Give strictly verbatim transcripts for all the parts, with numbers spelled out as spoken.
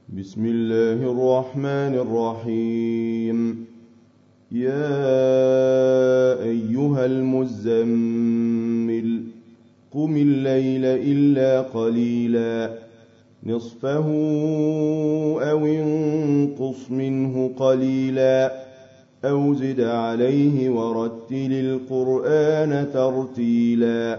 بسم الله الرحمن الرحيم. يا أيها المزمل قم الليل إلا قليلا نصفه أو انقص منه قليلا أو زد عليه ورتل القرآن ترتيلا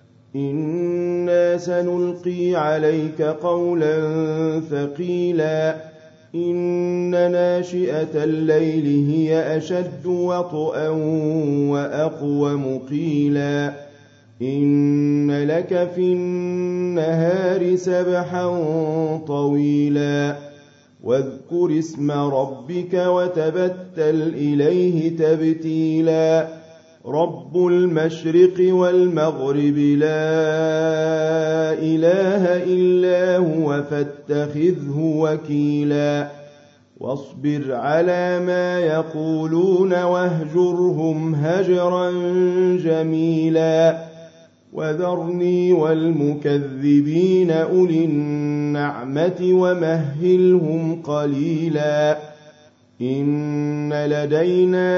إنا سنلقي عليك قولا ثقيلا إن ناشئة الليل هي أشد وطئا وأقوم قيلا إن لك في النهار سبحا طويلا واذكر اسم ربك وتبتل إليه تبتيلا رب المشرق والمغرب لا إله إلا هو فاتخذه وكيلا واصبر على ما يقولون واهجرهم هجرا جميلا وذرني والمكذبين أولي النعمة ومهلهم قليلا إن لدينا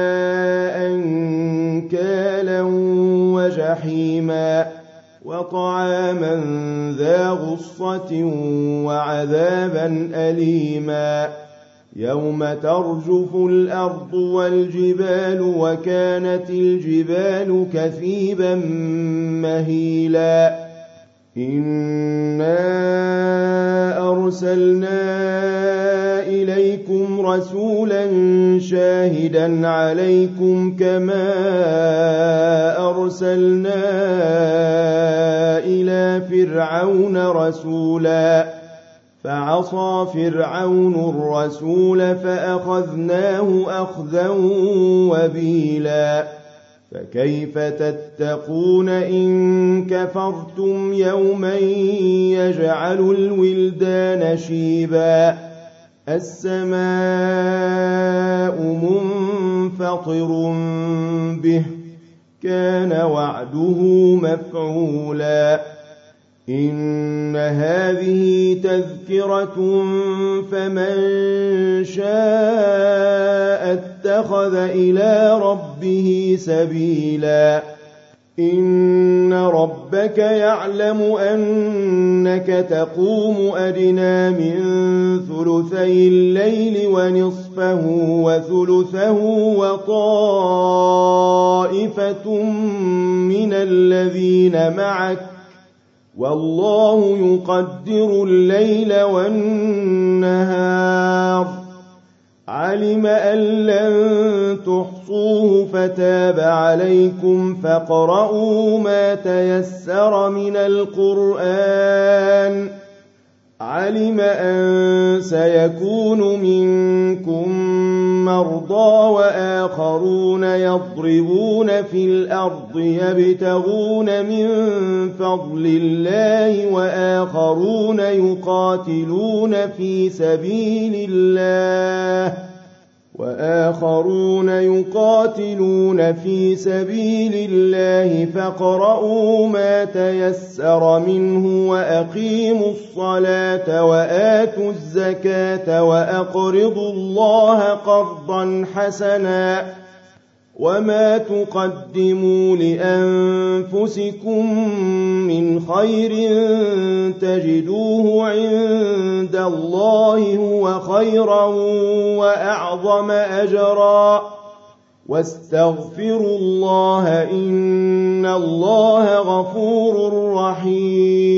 أنكالا وجحيما وطعاما ذا غصة وعذابا أليما يوم ترجف الأرض والجبال وكانت الجبال كثيبا مهيلا إنا أرسلنا إليكم رسولا شاهدا عليكم كما أرسلنا إلى فرعون رسولا فعصى فرعون الرسول فأخذناه أخذا وبيلا فكيف تتقون إن كفرتم يوما يجعل الولدان شيبا السماء منفطر به كان وعده مفعولا إن هذه تذكرة فمن شاء اتخذ إلى ربه سبيلا إن ربك يعلم أنك تقوم أدنى من ثلثي الليل ونصفه وثلثه وطائفة من الذين معك والله يقدر الليل والنهار علم أن لن تحصوه فتاب عليكم فاقرؤوا ما تيسر من القرآن علم أن سيكون منكم مرضى وآخرون يضربون في الأرض يبتغون من فضل الله وآخرون يقاتلون في سبيل الله وآخرون يقاتلون في سبيل الله فاقرؤوا ما تيسر منه وأقيموا الصلاة وآتوا الزكاة وأقرضوا الله قرضا حسنا وما تقدموا لأنفسكم من خير تجدوه عند الله هو خيرا وأعظم أجرا واستغفروا الله إن الله غفور رحيم